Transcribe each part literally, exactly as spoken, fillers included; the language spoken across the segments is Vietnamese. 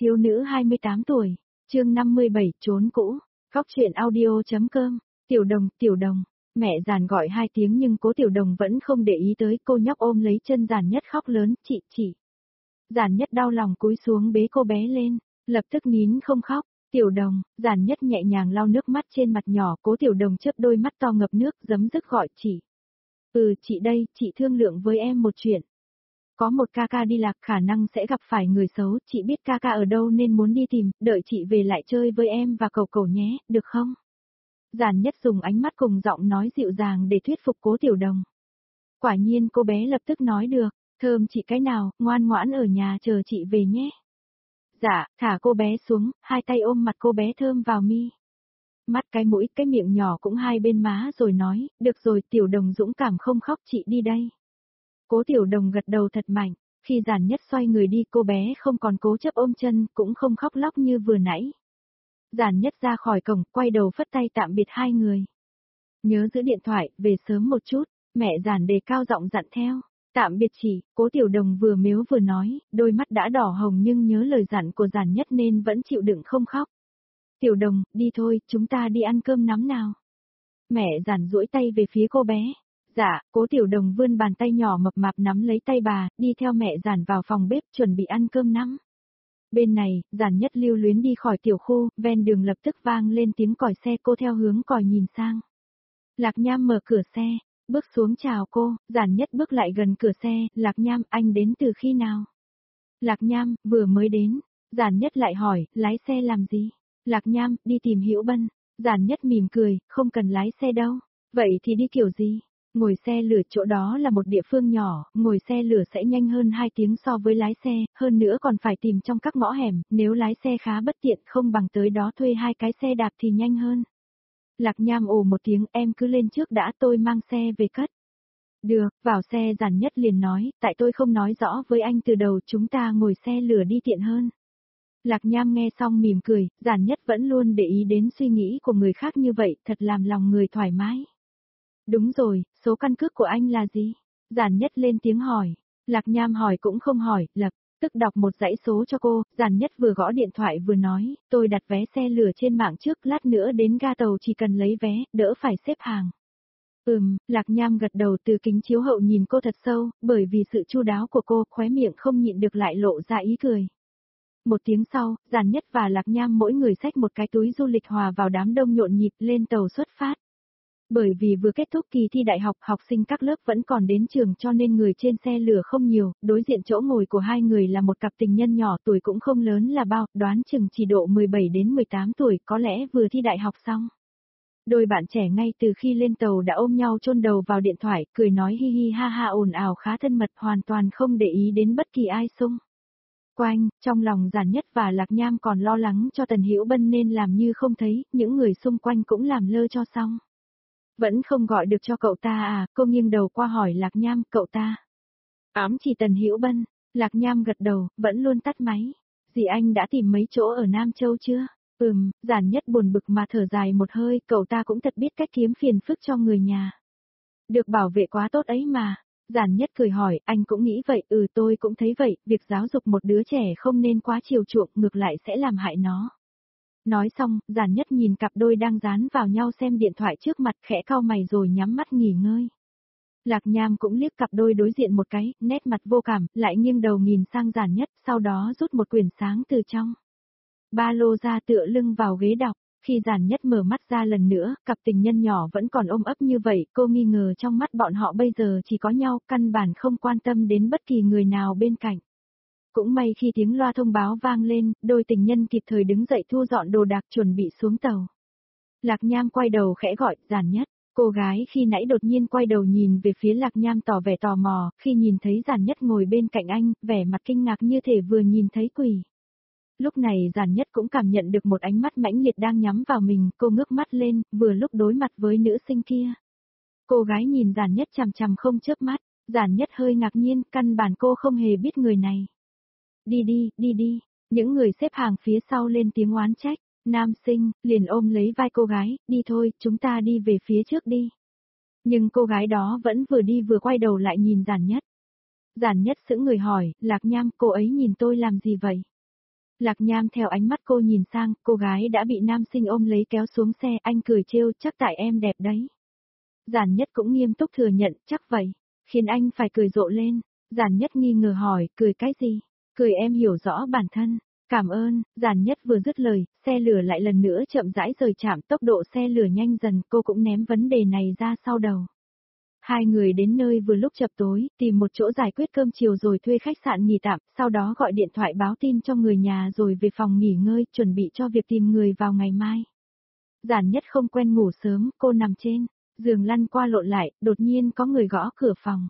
Thiếu nữ hai mươi tám tuổi, chương năm mươi bảy, trốn cũ, Góc truyện audio.com, Tiểu Đồng, Tiểu Đồng, mẹ Giản gọi hai tiếng nhưng cố Tiểu Đồng vẫn không để ý tới, cô nhóc ôm lấy chân Giản Nhất khóc lớn, chị, chị. Giản Nhất đau lòng cúi xuống bế cô bé lên, lập tức nín không khóc, Tiểu Đồng, Giản Nhất nhẹ nhàng lau nước mắt trên mặt nhỏ, cố Tiểu Đồng chớp đôi mắt to ngập nước, giấm dứt gọi chị. Ừ, chị đây, chị thương lượng với em một chuyện. Có một ca ca đi lạc khả năng sẽ gặp phải người xấu, chị biết ca ca ở đâu nên muốn đi tìm, đợi chị về lại chơi với em và cậu cậu nhé, được không? Giản Nhất dùng ánh mắt cùng giọng nói dịu dàng để thuyết phục cố Tiểu Đồng. Quả nhiên cô bé lập tức nói được, thơm chị cái nào, ngoan ngoãn ở nhà chờ chị về nhé. Dạ, thả cô bé xuống, hai tay ôm mặt cô bé thơm vào mi. Mắt cái mũi, cái miệng nhỏ cũng hai bên má rồi nói, được rồi Tiểu Đồng dũng cảm không khóc chị đi đây. Cố Tiểu Đồng gật đầu thật mạnh, khi Giản Nhất xoay người đi cô bé không còn cố chấp ôm chân, cũng không khóc lóc như vừa nãy. Giản Nhất ra khỏi cổng, quay đầu phất tay tạm biệt hai người. Nhớ giữ điện thoại, về sớm một chút, mẹ Giản đề cao giọng dặn theo. Tạm biệt chị, cố Tiểu Đồng vừa mếu vừa nói, đôi mắt đã đỏ hồng nhưng nhớ lời dặn của Giản Nhất nên vẫn chịu đựng không khóc. Tiểu Đồng, đi thôi, chúng ta đi ăn cơm nắm nào. Mẹ Giản duỗi tay về phía cô bé. Dạ, cố Tiểu Đồng vươn bàn tay nhỏ mập mạp nắm lấy tay bà, đi theo mẹ Giản vào phòng bếp chuẩn bị ăn cơm nắm. Bên này, Giản Nhất lưu luyến đi khỏi tiểu khu, ven đường lập tức vang lên tiếng còi xe, cô theo hướng còi nhìn sang. Lạc Nham mở cửa xe, bước xuống chào cô, Giản Nhất bước lại gần cửa xe, Lạc Nham, anh đến từ khi nào? Lạc Nham, vừa mới đến. Giản Nhất lại hỏi, lái xe làm gì? Lạc Nham, đi tìm Hữu Bân. Giản Nhất mỉm cười, không cần lái xe đâu. Vậy thì đi kiểu gì? Ngồi xe lửa, chỗ đó là một địa phương nhỏ, ngồi xe lửa sẽ nhanh hơn hai tiếng so với lái xe, hơn nữa còn phải tìm trong các ngõ hẻm, nếu lái xe khá bất tiện không bằng tới đó thuê hai cái xe đạp thì nhanh hơn. Lạc Nham ồ một tiếng, em cứ lên trước đã, tôi mang xe về cất. Được, vào xe. Giản Nhất liền nói, tại tôi không nói rõ với anh từ đầu, chúng ta ngồi xe lửa đi tiện hơn. Lạc Nham nghe xong mỉm cười, Giản Nhất vẫn luôn để ý đến suy nghĩ của người khác như vậy, thật làm lòng người thoải mái. Đúng rồi, số căn cước của anh là gì? Giản Nhất lên tiếng hỏi. Lạc Nham hỏi cũng không hỏi, lập tức đọc một dãy số cho cô. Giản Nhất vừa gõ điện thoại vừa nói, tôi đặt vé xe lửa trên mạng trước, lát nữa đến ga tàu chỉ cần lấy vé, đỡ phải xếp hàng. Ừm, Lạc Nham gật đầu, từ kính chiếu hậu nhìn cô thật sâu, bởi vì sự chu đáo của cô, khóe miệng không nhịn được lại lộ ra ý cười. Một tiếng sau, Giản Nhất và Lạc Nham mỗi người xách một cái túi du lịch hòa vào đám đông nhộn nhịp lên tàu xuất phát. Bởi vì vừa kết thúc kỳ thi đại học, học sinh các lớp vẫn còn đến trường cho nên người trên xe lửa không nhiều, đối diện chỗ ngồi của hai người là một cặp tình nhân nhỏ, tuổi cũng không lớn là bao, đoán chừng chỉ độ mười bảy đến mười tám tuổi, có lẽ vừa thi đại học xong. Đôi bạn trẻ ngay từ khi lên tàu đã ôm nhau chôn đầu vào điện thoại, cười nói hi hi ha ha ồn ào khá thân mật, hoàn toàn không để ý đến bất kỳ ai xung quanh. Trong lòng Giản Nhất và Lạc Nham còn lo lắng cho Tần Hữu Bân nên làm như không thấy, những người xung quanh cũng làm lơ cho xong. Vẫn không gọi được cho cậu ta à? Cô nghiêng đầu qua hỏi Lạc Nham, cậu ta. Ám chỉ Tần Hữu Bân. Lạc Nham gật đầu, vẫn luôn tắt máy. Dì anh đã tìm mấy chỗ ở Nam Châu chưa? Ừm, Giản Nhất buồn bực mà thở dài một hơi, cậu ta cũng thật biết cách kiếm phiền phức cho người nhà. Được bảo vệ quá tốt ấy mà. Giản Nhất cười hỏi, anh cũng nghĩ vậy? Ừ, tôi cũng thấy vậy, việc giáo dục một đứa trẻ không nên quá chiều chuộng, ngược lại sẽ làm hại nó. Nói xong, Giản Nhất nhìn cặp đôi đang dán vào nhau xem điện thoại trước mặt, khẽ cau mày rồi nhắm mắt nghỉ ngơi. Lạc Nham cũng liếc cặp đôi đối diện một cái, nét mặt vô cảm, lại nghiêng đầu nhìn sang Giản Nhất, sau đó rút một quyển sáng từ trong ba lô ra tựa lưng vào ghế đọc. Khi Giản Nhất mở mắt ra lần nữa, cặp tình nhân nhỏ vẫn còn ôm ấp như vậy, cô nghi ngờ trong mắt bọn họ bây giờ chỉ có nhau, căn bản không quan tâm đến bất kỳ người nào bên cạnh. Cũng may khi tiếng loa thông báo vang lên, đôi tình nhân kịp thời đứng dậy thu dọn đồ đạc chuẩn bị xuống tàu. Lạc Nham quay đầu khẽ gọi, Giản Nhất. Cô gái khi nãy đột nhiên quay đầu nhìn về phía Lạc Nham tỏ vẻ tò mò, khi nhìn thấy Giản Nhất ngồi bên cạnh anh, vẻ mặt kinh ngạc như thể vừa nhìn thấy quỷ. Lúc này Giản Nhất cũng cảm nhận được một ánh mắt mãnh liệt đang nhắm vào mình, cô ngước mắt lên, vừa lúc đối mặt với nữ sinh kia. Cô gái nhìn Giản Nhất chằm chằm không chớp mắt, Giản Nhất hơi ngạc nhiên, căn bản cô không hề biết người này. Đi đi, đi đi, những người xếp hàng phía sau lên tiếng oán trách, nam sinh, liền ôm lấy vai cô gái, đi thôi, chúng ta đi về phía trước đi. Nhưng cô gái đó vẫn vừa đi vừa quay đầu lại nhìn Giản Nhất. Giản Nhất sững người hỏi, Lạc Nham, cô ấy nhìn tôi làm gì vậy? Lạc Nham theo ánh mắt cô nhìn sang, cô gái đã bị nam sinh ôm lấy kéo xuống xe, anh cười trêu, chắc tại em đẹp đấy. Giản Nhất cũng nghiêm túc thừa nhận, chắc vậy, khiến anh phải cười rộ lên. Giản Nhất nghi ngờ hỏi, cười cái gì? Cười em hiểu rõ bản thân. Cảm ơn, Giản Nhất vừa dứt lời, xe lửa lại lần nữa chậm rãi rời chạm, tốc độ xe lửa nhanh dần, cô cũng ném vấn đề này ra sau đầu. Hai người đến nơi vừa lúc chập tối, tìm một chỗ giải quyết cơm chiều rồi thuê khách sạn nghỉ tạm, sau đó gọi điện thoại báo tin cho người nhà rồi về phòng nghỉ ngơi, chuẩn bị cho việc tìm người vào ngày mai. Giản Nhất không quen ngủ sớm, cô nằm trên giường lăn qua lộn lại, đột nhiên có người gõ cửa phòng.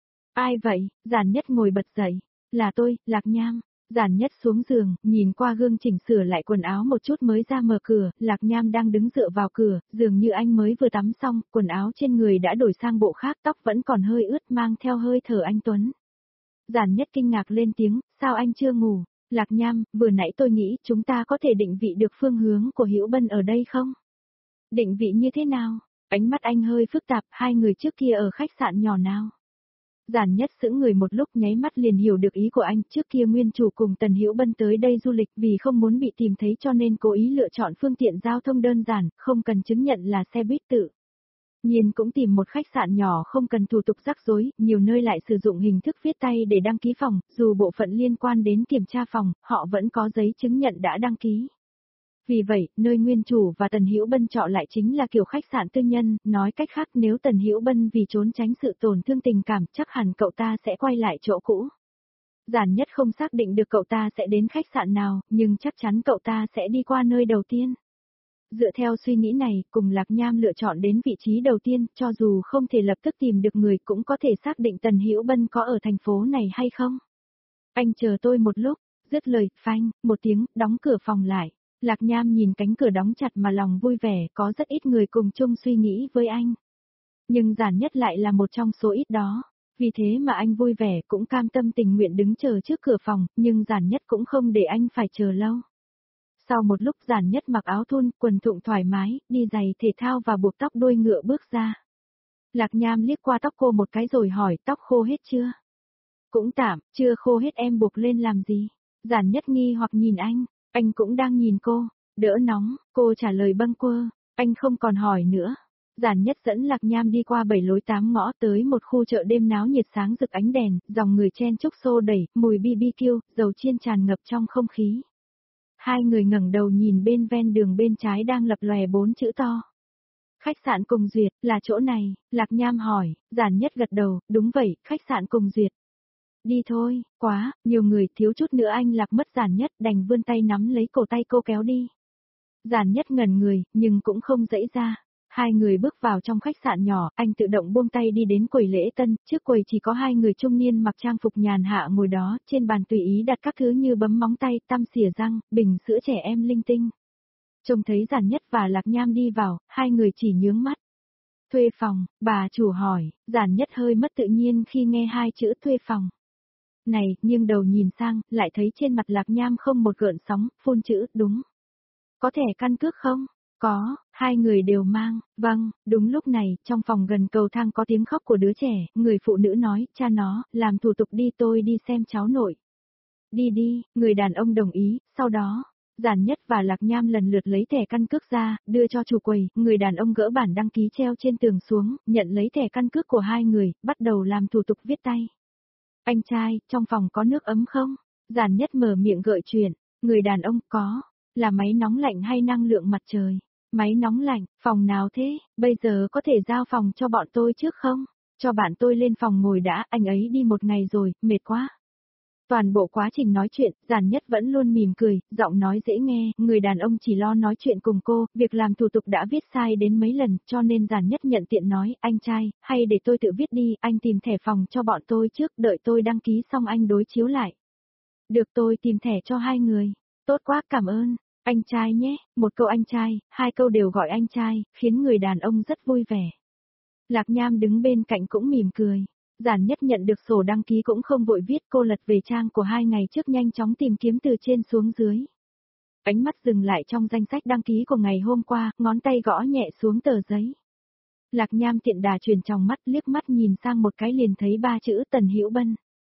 Ai vậy? Giản Nhất ngồi bật dậy. Là tôi, Lạc Nham. Giản Nhất xuống giường, nhìn qua gương chỉnh sửa lại quần áo một chút mới ra mở cửa, Lạc Nham đang đứng dựa vào cửa, dường như anh mới vừa tắm xong, quần áo trên người đã đổi sang bộ khác, tóc vẫn còn hơi ướt mang theo hơi thở anh Tuấn. Giản Nhất kinh ngạc lên tiếng, sao anh chưa ngủ? Lạc Nham, vừa nãy tôi nghĩ chúng ta có thể định vị được phương hướng của Hữu Bân ở đây không? Định vị như thế nào? Ánh mắt anh hơi phức tạp, hai người trước kia ở khách sạn nhỏ nào? Giản Nhất sững người một lúc nháy mắt liền hiểu được ý của anh, trước kia nguyên chủ cùng Tần Hữu Bân tới đây du lịch vì không muốn bị tìm thấy cho nên cố ý lựa chọn phương tiện giao thông đơn giản, không cần chứng nhận là xe buýt tự nhiên cũng tìm một khách sạn nhỏ không cần thủ tục rắc rối, nhiều nơi lại sử dụng hình thức viết tay để đăng ký phòng, dù bộ phận liên quan đến kiểm tra phòng, họ vẫn có giấy chứng nhận đã đăng ký. Vì vậy, nơi nguyên chủ và Tần Hữu Bân chọn lại chính là kiểu khách sạn tư nhân, nói cách khác nếu Tần Hữu Bân vì trốn tránh sự tổn thương tình cảm, chắc hẳn cậu ta sẽ quay lại chỗ cũ. Giản Nhất không xác định được cậu ta sẽ đến khách sạn nào, nhưng chắc chắn cậu ta sẽ đi qua nơi đầu tiên. Dựa theo suy nghĩ này, cùng Lạc Nham lựa chọn đến vị trí đầu tiên, cho dù không thể lập tức tìm được người cũng có thể xác định Tần Hữu Bân có ở thành phố này hay không. Anh chờ tôi một lúc, dứt lời, phanh, một tiếng, đóng cửa phòng lại. Lạc Nham nhìn cánh cửa đóng chặt mà lòng vui vẻ, có rất ít người cùng chung suy nghĩ với anh. Nhưng Giản Nhất lại là một trong số ít đó. Vì thế mà anh vui vẻ cũng cam tâm tình nguyện đứng chờ trước cửa phòng, nhưng Giản Nhất cũng không để anh phải chờ lâu. Sau một lúc Giản Nhất mặc áo thun, quần thụng thoải mái, đi giày thể thao và buộc tóc đuôi ngựa bước ra. Lạc Nham liếc qua tóc cô một cái rồi hỏi, tóc khô hết chưa? Cũng tạm, chưa khô hết em buộc lên làm gì? Giản Nhất nghi hoặc nhìn anh. Anh cũng đang nhìn cô, đỡ nóng, cô trả lời bâng quơ, anh không còn hỏi nữa. Giản Nhất dẫn Lạc Nham đi qua bảy lối tám ngõ tới một khu chợ đêm náo nhiệt sáng rực ánh đèn, dòng người chen chúc xô đẩy, mùi bi bi kiu, dầu chiên tràn ngập trong không khí. Hai người ngẩng đầu nhìn bên ven đường bên trái đang lập lòe bốn chữ to. Khách sạn Cùng Duyệt, là chỗ này, Lạc Nham hỏi, Giản Nhất gật đầu, đúng vậy, khách sạn Cùng Duyệt. Đi thôi, quá, nhiều người thiếu chút nữa anh Lạc mất Giản Nhất đành vươn tay nắm lấy cổ tay cô kéo đi. Giản Nhất ngẩn người, nhưng cũng không dãy ra. Hai người bước vào trong khách sạn nhỏ, anh tự động buông tay đi đến quầy lễ tân, trước quầy chỉ có hai người trung niên mặc trang phục nhàn hạ ngồi đó, trên bàn tùy ý đặt các thứ như bấm móng tay, tăm xỉa răng, bình sữa trẻ em linh tinh. Trông thấy Giản Nhất và Lạc Nham đi vào, hai người chỉ nhướng mắt. Thuê phòng, bà chủ hỏi, Giản Nhất hơi mất tự nhiên khi nghe hai chữ thuê phòng. Này, nghiêng đầu nhìn sang, lại thấy trên mặt Lạc Nham không một gợn sóng, phun chữ, đúng. Có thẻ căn cước không? Có, hai người đều mang, vâng, đúng lúc này, trong phòng gần cầu thang có tiếng khóc của đứa trẻ, người phụ nữ nói, cha nó, làm thủ tục đi tôi đi xem cháu nội. Đi đi, người đàn ông đồng ý, sau đó, Giản Nhất và Lạc Nham lần lượt lấy thẻ căn cước ra, đưa cho chủ quầy, người đàn ông gỡ bản đăng ký treo trên tường xuống, nhận lấy thẻ căn cước của hai người, bắt đầu làm thủ tục viết tay. Anh trai, trong phòng có nước ấm không? Giản Nhất mở miệng gợi chuyện, người đàn ông có, là máy nóng lạnh hay năng lượng mặt trời? Máy nóng lạnh, phòng nào thế, bây giờ có thể giao phòng cho bọn tôi trước không? Cho bạn tôi lên phòng ngồi đã, anh ấy đi một ngày rồi, mệt quá. Toàn bộ quá trình nói chuyện, Giản Nhất vẫn luôn mỉm cười, giọng nói dễ nghe, người đàn ông chỉ lo nói chuyện cùng cô, việc làm thủ tục đã viết sai đến mấy lần, cho nên Giản Nhất nhận tiện nói, anh trai, hay để tôi tự viết đi, anh tìm thẻ phòng cho bọn tôi trước, đợi tôi đăng ký xong anh đối chiếu lại. Được tôi tìm thẻ cho hai người, tốt quá cảm ơn, anh trai nhé, một câu anh trai, hai câu đều gọi anh trai, khiến người đàn ông rất vui vẻ. Lạc Nham đứng bên cạnh cũng mỉm cười. Giản Nhất nhận được sổ đăng ký cũng không vội viết, cô lật về trang của hai ngày trước nhanh chóng tìm kiếm từ trên xuống dưới. Ánh mắt dừng lại trong danh sách đăng ký của ngày hôm qua, ngón tay gõ nhẹ xuống tờ giấy. Lạc Nham tiện đà chuyển trong mắt liếc mắt nhìn sang một cái liền thấy ba chữ Tần Hữu Bân.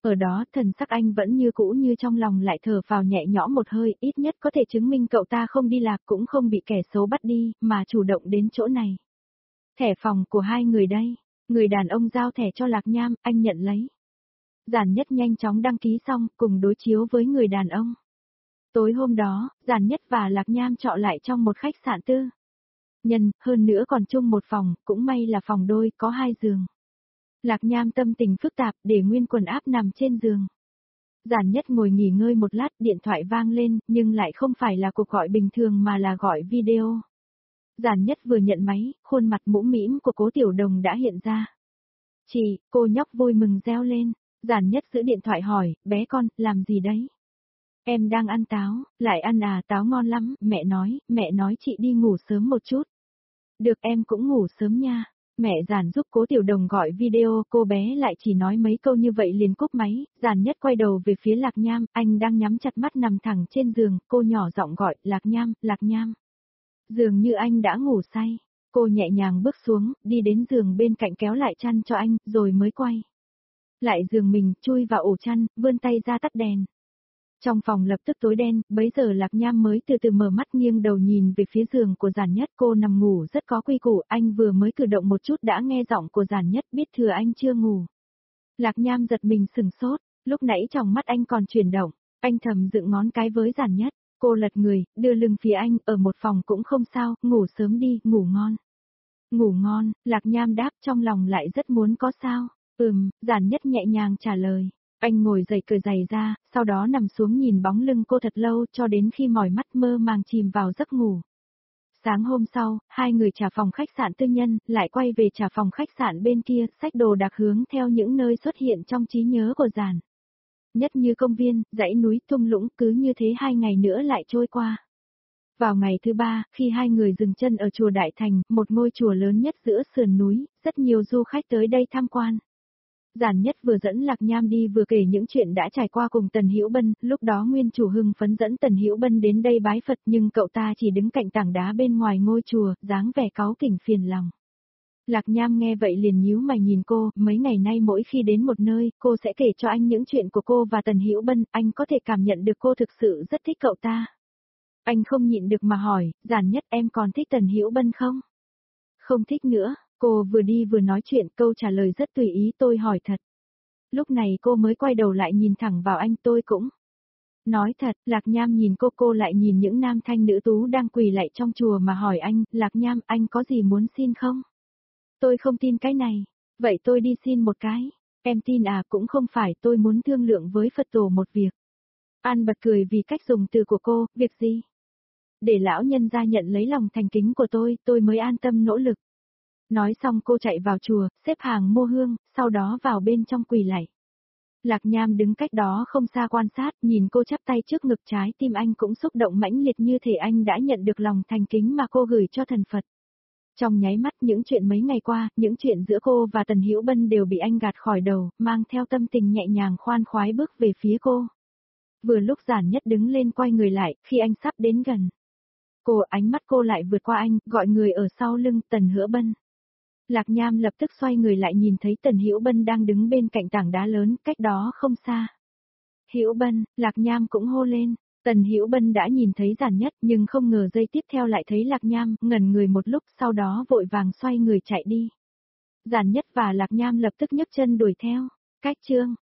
Ở đó thần sắc anh vẫn như cũ, như trong lòng lại thở phào nhẹ nhõm một hơi, ít nhất có thể chứng minh cậu ta không đi lạc cũng không bị kẻ xấu bắt đi, mà chủ động đến chỗ này. Thẻ phòng của hai người đây, người đàn ông giao thẻ cho Lạc Nham, anh nhận lấy. Giản Nhất nhanh chóng đăng ký xong, cùng đối chiếu với người đàn ông. Tối hôm đó, Giản Nhất và Lạc Nham trọ lại trong một khách sạn tư nhân, hơn nữa còn chung một phòng, cũng may là phòng đôi, có hai giường. Lạc Nham tâm tình phức tạp, để nguyên quần áp nằm trên giường. Giản Nhất ngồi nghỉ ngơi một lát, điện thoại vang lên, nhưng lại không phải là cuộc gọi bình thường mà là gọi video. Giản Nhất vừa nhận máy, khuôn mặt mũm mĩm của Cố Tiểu Đồng đã hiện ra. Chị, cô nhóc vui mừng reo lên. Giản Nhất giữ điện thoại hỏi, bé con, làm gì đấy? Em đang ăn táo, lại ăn à, táo ngon lắm, mẹ nói, mẹ nói chị đi ngủ sớm một chút. Được, em cũng ngủ sớm nha. Mẹ Giản giúp Cố Tiểu Đồng gọi video, cô bé lại chỉ nói mấy câu như vậy liền cúp máy. Giản Nhất quay đầu về phía Lạc Nham, anh đang nhắm chặt mắt nằm thẳng trên giường, cô nhỏ giọng gọi, Lạc Nham, Lạc Nham. Dường như anh đã ngủ say, cô nhẹ nhàng bước xuống, đi đến giường bên cạnh kéo lại chăn cho anh, rồi mới quay lại giường mình, chui vào ổ chăn, vươn tay ra tắt đèn. Trong phòng lập tức tối đen, bấy giờ Lạc Nham mới từ từ mở mắt nghiêng đầu nhìn về phía giường của Giản Nhất, cô nằm ngủ rất có quy củ, anh vừa mới cử động một chút đã nghe giọng của Giản Nhất, biết thừa anh chưa ngủ. Lạc Nham giật mình sừng sốt, lúc nãy trong mắt anh còn chuyển động, anh thầm dựng ngón cái với Giản Nhất, cô lật người, đưa lưng phía anh, ở một phòng cũng không sao, ngủ sớm đi, ngủ ngon. Ngủ ngon, Lạc Nham đáp, trong lòng lại rất muốn có sao. Ừm, Giản Nhất nhẹ nhàng trả lời. Anh ngồi dậy cởi giày ra, sau đó nằm xuống nhìn bóng lưng cô thật lâu cho đến khi mỏi mắt mơ màng chìm vào giấc ngủ. Sáng hôm sau, hai người trả phòng khách sạn tư nhân, lại quay về trả phòng khách sạn bên kia, xách đồ đạc hướng theo những nơi xuất hiện trong trí nhớ của Giản Nhất như công viên, dãy núi, thung lũng, cứ như thế hai ngày nữa lại trôi qua. Vào ngày thứ ba, khi hai người dừng chân ở chùa Đại Thành, một ngôi chùa lớn nhất giữa sườn núi, rất nhiều du khách tới đây tham quan. Giản Nhất vừa dẫn Lạc Nham đi vừa kể những chuyện đã trải qua cùng Tần Hữu Bân, lúc đó nguyên chủ hưng phấn dẫn Tần Hữu Bân đến đây bái Phật nhưng cậu ta chỉ đứng cạnh tảng đá bên ngoài ngôi chùa, dáng vẻ cáu kỉnh phiền lòng. Lạc Nham nghe vậy liền nhíu mày nhìn cô, mấy ngày nay mỗi khi đến một nơi, cô sẽ kể cho anh những chuyện của cô và Tần Hữu Bân, anh có thể cảm nhận được cô thực sự rất thích cậu ta. Anh không nhịn được mà hỏi, Giản Nhất em còn thích Tần Hữu Bân không? Không thích nữa, cô vừa đi vừa nói chuyện, câu trả lời rất tùy ý, tôi hỏi thật. Lúc này cô mới quay đầu lại nhìn thẳng vào anh, tôi cũng. Nói thật, Lạc Nham nhìn cô, cô lại nhìn những nam thanh nữ tú đang quỳ lạy trong chùa mà hỏi anh, Lạc Nham anh có gì muốn xin không? Tôi không tin cái này, vậy tôi đi xin một cái. Em tin à, cũng không phải, tôi muốn thương lượng với Phật tổ một việc. An bật cười vì cách dùng từ của cô, việc gì? Để lão nhân gia nhận lấy lòng thành kính của tôi, tôi mới an tâm nỗ lực. Nói xong cô chạy vào chùa, xếp hàng mua hương, sau đó vào bên trong quỳ lạy. Lạc Nham đứng cách đó không xa quan sát, nhìn cô chắp tay trước ngực, trái tim anh cũng xúc động mãnh liệt như thể anh đã nhận được lòng thành kính mà cô gửi cho thần Phật. Trong nháy mắt những chuyện mấy ngày qua, những chuyện giữa cô và Tần Hữu Bân đều bị anh gạt khỏi đầu, mang theo tâm tình nhẹ nhàng khoan khoái bước về phía cô. Vừa lúc Giản Nhất đứng lên quay người lại, khi anh sắp đến gần. Cô, ánh mắt cô lại vượt qua anh, gọi người ở sau lưng, Tần Hữu Bân. Lạc Nham lập tức xoay người lại nhìn thấy Tần Hữu Bân đang đứng bên cạnh tảng đá lớn, cách đó không xa. Hữu Bân, Lạc Nham cũng hô lên. Tần Hữu Bân đã nhìn thấy Giản Nhất nhưng không ngờ giây tiếp theo lại thấy Lạc Nham, ngẩn người một lúc sau đó vội vàng xoay người chạy đi. Giản Nhất và Lạc Nham lập tức nhấc chân đuổi theo. Cách chương